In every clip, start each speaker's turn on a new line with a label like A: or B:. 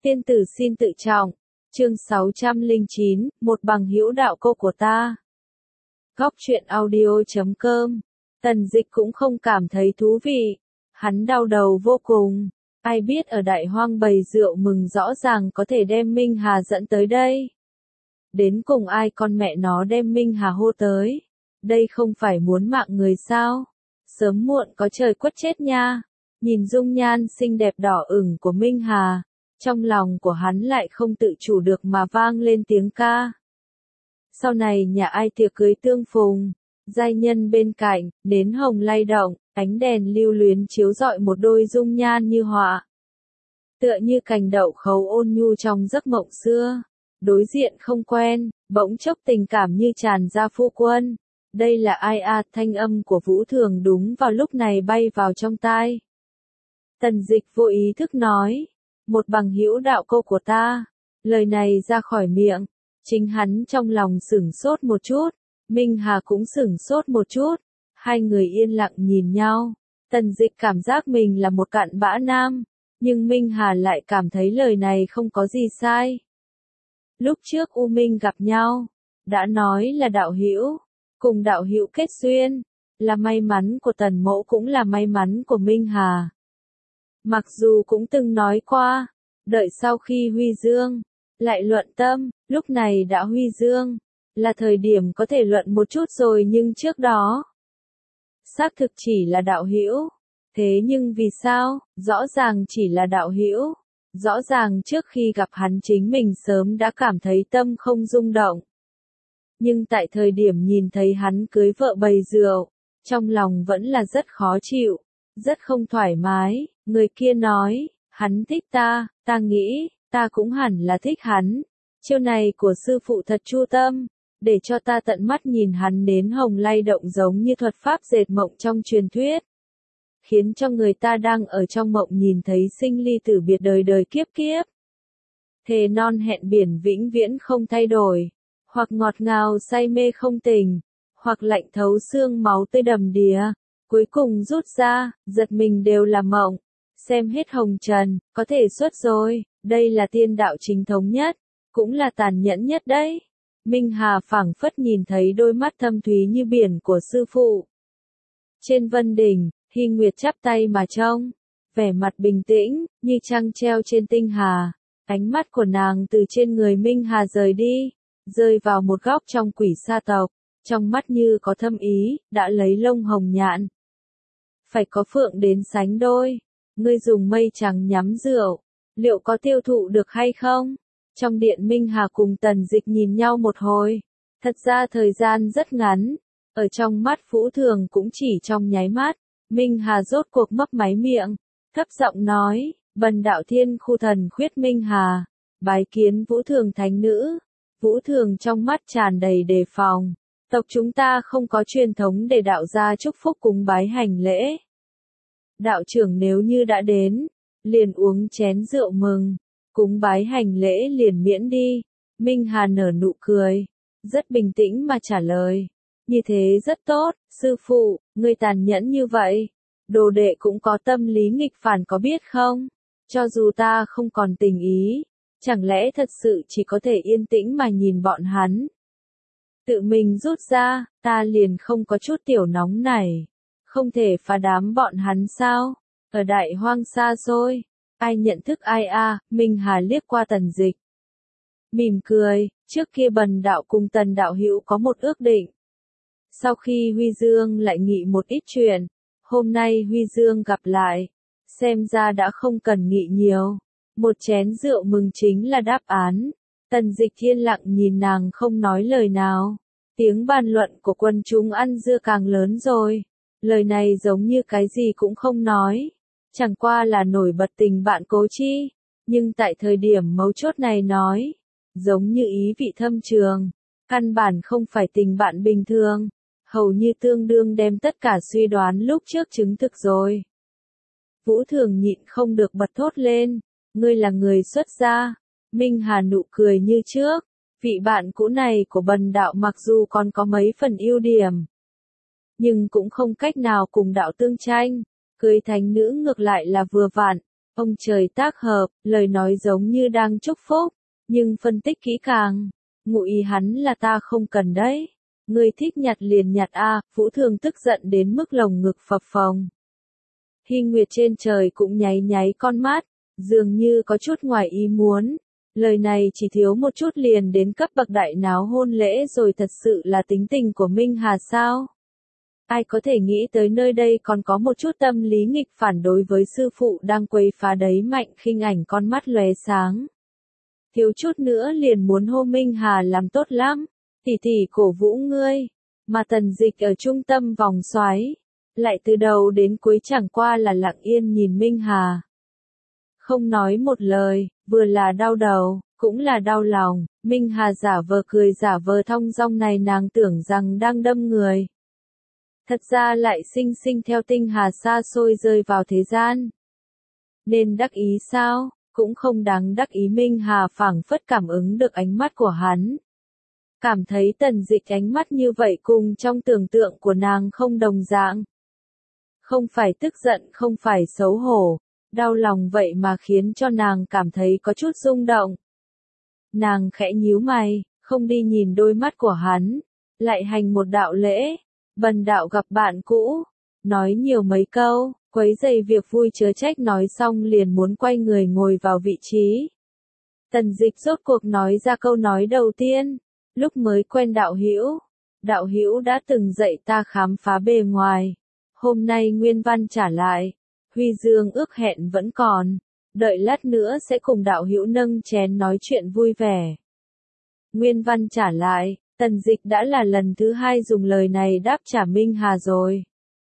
A: Tiên tử xin tự trọng. Chương 609, một bằng hữu đạo cô của ta. Góc truyện audio.com. Tần Dịch cũng không cảm thấy thú vị. Hắn đau đầu vô cùng. Ai biết ở Đại Hoang bày rượu mừng rõ ràng có thể đem Minh Hà dẫn tới đây. Đến cùng ai con mẹ nó đem Minh Hà hô tới. Đây không phải muốn mạng người sao? Sớm muộn có trời quất chết nha. Nhìn dung nhan xinh đẹp đỏ ửng của Minh Hà. Trong lòng của hắn lại không tự chủ được mà vang lên tiếng ca. Sau này nhà ai tiệc cưới tương phùng, giai nhân bên cạnh, nến hồng lay động, ánh đèn lưu luyến chiếu rọi một đôi dung nhan như họa. Tựa như cành đậu khấu ôn nhu trong giấc mộng xưa, đối diện không quen, bỗng chốc tình cảm như tràn ra phu quân. Đây là ai à? Thanh âm của Vũ Thường đúng vào lúc này bay vào trong tai. Tần Dịch vô ý thức nói. Một bằng hữu đạo cô của ta. Lời này ra khỏi miệng. Chính hắn trong lòng sửng sốt một chút. Minh Hà cũng sửng sốt một chút. Hai người yên lặng nhìn nhau. Tần Dịch cảm giác mình là một cặn bã nam. Nhưng Minh Hà lại cảm thấy lời này không có gì sai. Lúc trước U Minh gặp nhau. Đã nói là đạo hữu. Cùng đạo hữu kết duyên. Là may mắn của Tần Mỗ cũng là may mắn của Minh Hà. Mặc dù cũng từng nói qua, đợi sau khi huy dương, lại luận tâm, lúc này đã huy dương, là thời điểm có thể luận một chút rồi nhưng trước đó, xác thực chỉ là đạo hữu. Thế nhưng vì sao, rõ ràng chỉ là đạo hữu, rõ ràng trước khi gặp hắn chính mình sớm đã cảm thấy tâm không rung động. Nhưng tại thời điểm nhìn thấy hắn cưới vợ bày rượu, trong lòng vẫn là rất khó chịu, rất không thoải mái. Người kia nói, hắn thích ta, ta nghĩ, ta cũng hẳn là thích hắn. Chiêu này của sư phụ thật chu tâm, để cho ta tận mắt nhìn hắn nến hồng lay động giống như thuật pháp dệt mộng trong truyền thuyết. Khiến cho người ta đang ở trong mộng nhìn thấy sinh ly tử biệt đời đời kiếp kiếp. Thề non hẹn biển vĩnh viễn không thay đổi, hoặc ngọt ngào say mê không tỉnh, hoặc lạnh thấu xương máu tươi đầm đìa. Cuối cùng rút ra, giật mình đều là mộng. Xem hết hồng trần, có thể xuất rồi, đây là tiên đạo chính thống nhất, cũng là tàn nhẫn nhất đấy. Minh Hà phảng phất nhìn thấy đôi mắt thâm thúy như biển của sư phụ. Trên vân đỉnh, Hy Nguyệt chắp tay mà trông, vẻ mặt bình tĩnh, như trăng treo trên tinh hà. Ánh mắt của nàng từ trên người Minh Hà rời đi, rơi vào một góc trong quỷ sa tộc, trong mắt như có thâm ý, đã lấy lông hồng nhạn. Phải có phượng đến sánh đôi. Ngươi dùng mây trắng nhắm rượu, liệu có tiêu thụ được hay không? Trong điện Minh Hà cùng Tần Dịch nhìn nhau một hồi. Thật ra thời gian rất ngắn, ở trong mắt Vũ Thường cũng chỉ trong nháy mắt. Minh Hà rốt cuộc mấp máy miệng, thấp giọng nói, bần đạo thiên khu thần khuyết Minh Hà, bái kiến Vũ Thường thánh nữ. Vũ Thường trong mắt tràn đầy đề phòng. Tộc chúng ta không có truyền thống để đạo gia chúc phúc cúng bái hành lễ. Đạo trưởng nếu như đã đến, liền uống chén rượu mừng, cúng bái hành lễ liền miễn đi. Minh Hà nở nụ cười, rất bình tĩnh mà trả lời. Như thế rất tốt, sư phụ, ngươi tàn nhẫn như vậy. Đồ đệ cũng có tâm lý nghịch phản có biết không? Cho dù ta không còn tình ý, chẳng lẽ thật sự chỉ có thể yên tĩnh mà nhìn bọn hắn? Tự mình rút ra, ta liền không có chút tiểu nóng này. Không thể phá đám bọn hắn sao? Ở Đại Hoang xa xôi, ai nhận thức ai à? Minh Hà liếc qua Tần Dịch. Mỉm cười, trước kia bần đạo cùng Tần đạo hữu có một ước định. Sau khi Huy Dương lại nghị một ít chuyện, hôm nay Huy Dương gặp lại, xem ra đã không cần nghị nhiều. Một chén rượu mừng chính là đáp án. Tần Dịch yên lặng nhìn nàng không nói lời nào. Tiếng bàn luận của quần chúng ăn dưa càng lớn rồi. Lời này giống như cái gì cũng không nói. Chẳng qua là nổi bật tình bạn Cố Chi. Nhưng tại thời điểm mấu chốt này nói. Giống như ý vị thâm trường. Căn bản không phải tình bạn bình thường. Hầu như tương đương đem tất cả suy đoán lúc trước chứng thực rồi. Vũ Thường nhịn không được bật thốt lên. Ngươi là người xuất gia. Minh Hà nụ cười như trước. Vị bạn cũ này của bần đạo mặc dù còn có mấy phần ưu điểm. Nhưng cũng không cách nào cùng đạo tương tranh. Cưới thánh nữ ngược lại là vừa vặn. Ông trời tác hợp, lời nói giống như đang chúc phúc, nhưng phân tích kỹ càng. Ngụ ý hắn là ta không cần đấy. Ngươi thích nhặt liền nhặt a. Vũ Thường tức giận đến mức lồng ngực phập phồng. Hy Nguyệt trên trời cũng nháy nháy con mắt, dường như có chút ngoài ý muốn. Lời này chỉ thiếu một chút liền đến cấp bậc đại náo hôn lễ rồi, thật sự là tính tình của Minh Hà sao? Ai có thể nghĩ tới nơi đây còn có một chút tâm lý nghịch phản đối với sư phụ đang quấy phá đấy. Mạnh Khinh Ảnh con mắt lóe sáng. Thiếu chút nữa liền muốn hô Minh Hà làm tốt lắm, tỷ tỷ cổ vũ ngươi, mà Tần Dịch ở trung tâm vòng xoáy, lại từ đầu đến cuối chẳng qua là lặng yên nhìn Minh Hà. Không nói một lời, vừa là đau đầu, cũng là đau lòng. Minh Hà giả vờ cười giả vờ thong dong này, nàng tưởng rằng đang đâm người. Thật ra lại xinh xinh theo tinh hà xa xôi rơi vào thế gian. Nên đắc ý sao? Cũng không đáng đắc ý. Minh Hà phảng phất cảm ứng được ánh mắt của hắn. Cảm thấy Tần Dịch ánh mắt như vậy cùng trong tưởng tượng của nàng không đồng dạng. Không phải tức giận, không phải xấu hổ, đau lòng vậy mà khiến cho nàng cảm thấy có chút rung động. Nàng khẽ nhíu mày, không đi nhìn đôi mắt của hắn, lại hành một đạo lễ, bần đạo gặp bạn cũ, nói nhiều mấy câu, quấy rầy việc vui chớ trách. Nói xong liền muốn quay người ngồi vào vị trí. Tần Dịch rốt cuộc nói ra câu nói đầu tiên, lúc mới quen đạo hữu đã từng dạy ta khám phá bề ngoài, hôm nay nguyên văn trả lại, huy dương ước hẹn vẫn còn, đợi lát nữa sẽ cùng đạo hữu nâng chén nói chuyện vui vẻ. Nguyên văn trả lại, Tần Dịch đã là lần thứ hai dùng lời này đáp trả Minh Hà rồi.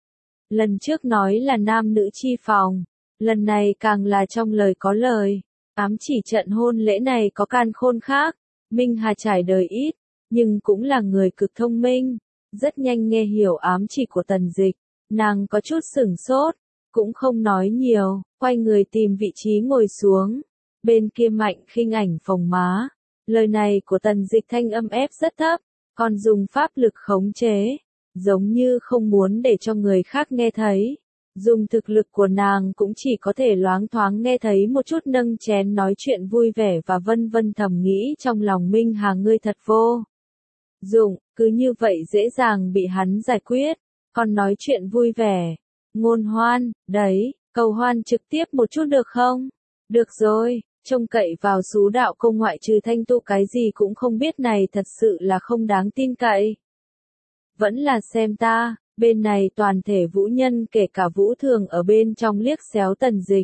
A: Lần trước nói là nam nữ chi phòng, lần này càng là trong lời có lời, ám chỉ trận hôn lễ này có càn khôn khác. Minh Hà trải đời ít, nhưng cũng là người cực thông minh, rất nhanh nghe hiểu ám chỉ của Tần Dịch. Nàng có chút sửng sốt, cũng không nói nhiều, quay người tìm vị trí ngồi xuống. Bên kia Mạnh Khinh Ảnh phồng má. Lời này của Tần Dịch thanh âm ép rất thấp, còn dùng pháp lực khống chế, giống như không muốn để cho người khác nghe thấy. Dùng thực lực của nàng cũng chỉ có thể loáng thoáng nghe thấy một chút nâng chén nói chuyện vui vẻ và vân vân. Thầm nghĩ trong lòng Minh Hà, ngươi thật vô dụng, cứ như vậy dễ dàng bị hắn giải quyết, còn nói chuyện vui vẻ, ngôn hoan, đấy, cầu hoan trực tiếp một chút được không? Được rồi, trông cậy vào Sú Đạo Công ngoại trừ thanh tu cái gì cũng không biết này thật sự là không đáng tin cậy. Vẫn là xem ta. Bên này toàn thể vũ nhân kể cả Vũ Thường ở bên trong liếc xéo Tần Dịch.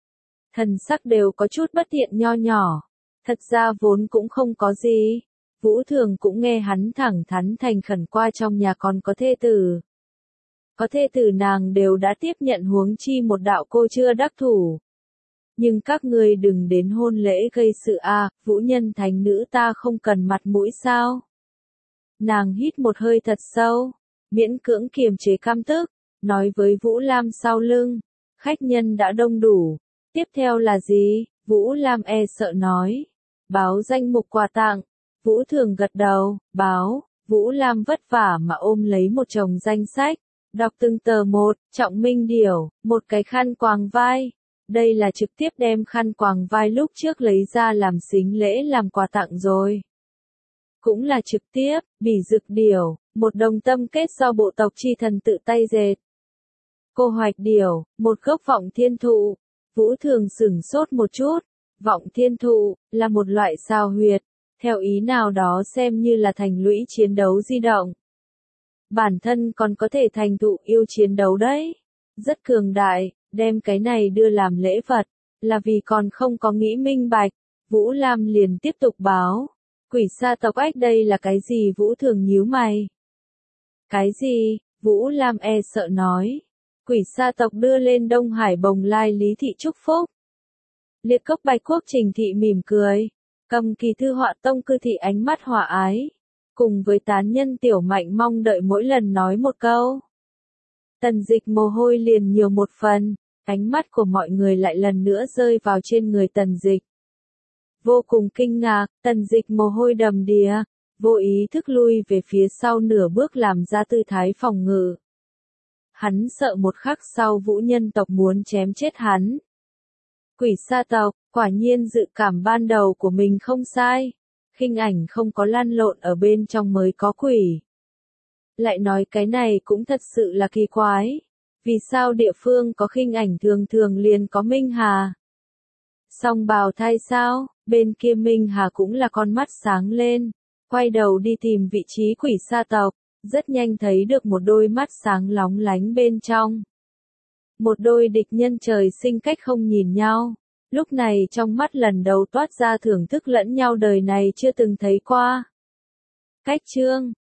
A: Thần sắc đều có chút bất thiện nho nhỏ. Thật ra vốn cũng không có gì. Vũ Thường cũng nghe hắn thẳng thắn thành khẩn qua trong nhà còn có thê tử. Có thê tử nàng đều đã tiếp nhận, huống chi một đạo cô chưa đắc thủ. Nhưng các ngươi đừng đến hôn lễ gây sự a, vũ nhân thánh nữ ta không cần mặt mũi sao? Nàng hít một hơi thật sâu, miễn cưỡng kiềm chế căm tức, nói với Vũ Lam sau lưng, khách nhân đã đông đủ, tiếp theo là gì? Vũ Lam e sợ nói, báo danh mục quà tặng. Vũ Thường gật đầu, báo. Vũ Lam vất vả mà ôm lấy một chồng danh sách, đọc từng tờ một. Trọng minh điểu, một cái khăn quàng vai. Đây là trực tiếp đem khăn quàng vai lúc trước lấy ra làm sính lễ làm quà tặng rồi. Cũng là trực tiếp, bỉ dực điểu, một đồng tâm kết do bộ tộc chi thần tự tay dệt. Cô hoạch điểu, một gốc vọng thiên thụ. Vũ Thường sửng sốt một chút, vọng thiên thụ, là một loại sao huyệt, theo ý nào đó xem như là thành lũy chiến đấu di động. Bản thân còn có thể thành thụ yêu chiến đấu đấy. Rất cường đại, đem cái này đưa làm lễ vật, là vì còn không có nghĩ minh bạch. Vũ Lam liền tiếp tục báo. Quỷ sa tộc ách đây là cái gì? Vũ Thường nhíu mày. Cái gì? Vũ Lam e sợ nói. Quỷ sa tộc đưa lên Đông Hải Bồng Lai Lý Thị chúc phúc. Liệt Cốc Bạch Quốc Trình Thị mỉm cười. Cầm Kỳ Thư Họa Tông Cư Thị ánh mắt hòa ái. Cùng với tán nhân Tiểu Mạnh mong đợi mỗi lần nói một câu. Tần Dịch mồ hôi liền nhiều một phần. Ánh mắt của mọi người lại lần nữa rơi vào trên người Tần Dịch. Vô cùng kinh ngạc, Tần Dịch mồ hôi đầm đìa, vô ý thức lui về phía sau nửa bước làm ra tư thái phòng ngự. Hắn sợ một khắc sau vũ nhân tộc muốn chém chết hắn. Quỷ sa tộc, quả nhiên dự cảm ban đầu của mình không sai. Khinh ảnh không có lăn lộn ở bên trong mới có quỷ. Lại nói cái này cũng thật sự là kỳ quái. Vì sao địa phương có khinh ảnh thường thường liền có Minh Hà? Song bào thai sao? Bên kia Minh Hà cũng là con mắt sáng lên. Quay đầu đi tìm vị trí quỷ sa tộc. Rất nhanh thấy được một đôi mắt sáng lóng lánh bên trong. Một đôi địch nhân trời sinh cách không nhìn nhau. Lúc này trong mắt lần đầu toát ra thưởng thức lẫn nhau đời này chưa từng thấy qua. Cách chương